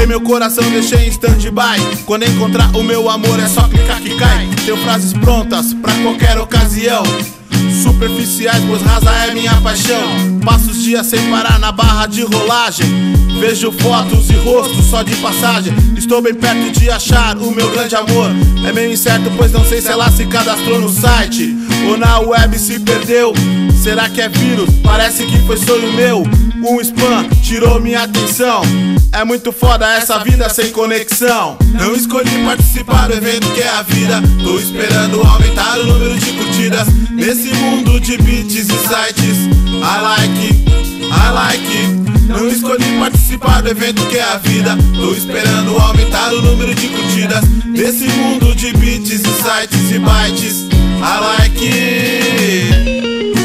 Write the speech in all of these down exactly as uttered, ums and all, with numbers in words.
Guardei meu coração, deixei em stand-by. Quando encontrar o meu amor é só clicar que cai. Tenho frases prontas pra qualquer ocasião, superficiais, pois rasa é minha paixão. Passo os dias sem parar na barra de rolagem. Vejo fotos e rostos só de passagem. Estou bem perto de achar o meu grande amor. É meio incerto, pois não sei se ela se cadastrou no site ou na web se perdeu. Será que é vírus? Parece que foi sonho meu. Um spam tirou minha atenção. É muito foda essa vida sem conexão. Não escolhi participar do evento que é a vida. Tô esperando aumentar o número de curtidas nesse mundo de beats e sites. I like it, I like it. Não escolhi participar do evento que é a vida. Tô esperando aumentar o número de curtidas nesse mundo de beats e sites e bytes. I like it.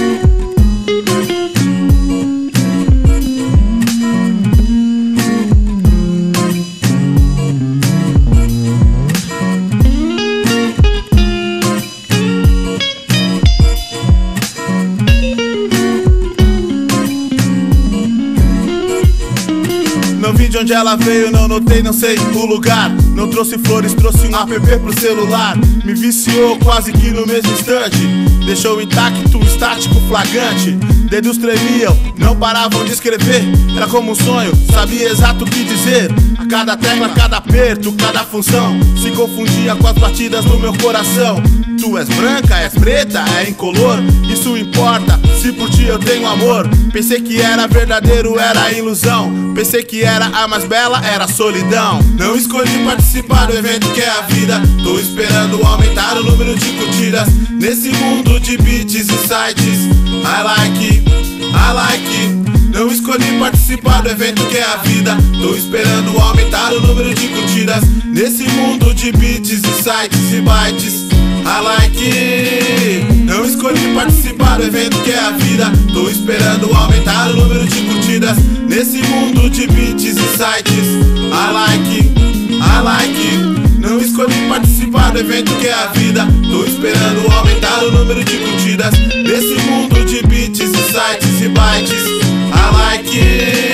Não vi de onde ela veio, não notei, não sei o lugar. Não trouxe flores, trouxe um app pro celular. Me viciou quase que no mesmo instante. Deixou intacto, estático, flagrante. Dedos tremiam, não paravam de escrever. Era como um sonho, sabia exato o que dizer. A cada tecla, cada aperto, cada função se confundia com as batidas do meu coração. Tu és branca, és preta, é incolor. Isso importa, se por ti eu tenho amor. Pensei que era verdadeiro, era ilusão. Pensei que era a mais bela, era solidão. Não escolhi participar do evento que é a vida. Tô esperando aumentar o número de curtidas nesse mundo de beats e sites. I like it, I like it. Não escolhi participar do evento que é a vida. Tô esperando aumentar o número de curtidas nesse mundo de beats e sites e bytes. I like it. Não escolhi participar do evento que é a vida. Tô esperando aumentar o número de curtidas nesse mundo de beats e sites. I like it, I like it. Não escolhi participar do evento que é a vida. Tô esperando aumentar o número de curtidas nesse mundo de beats e sites e bytes. I like it.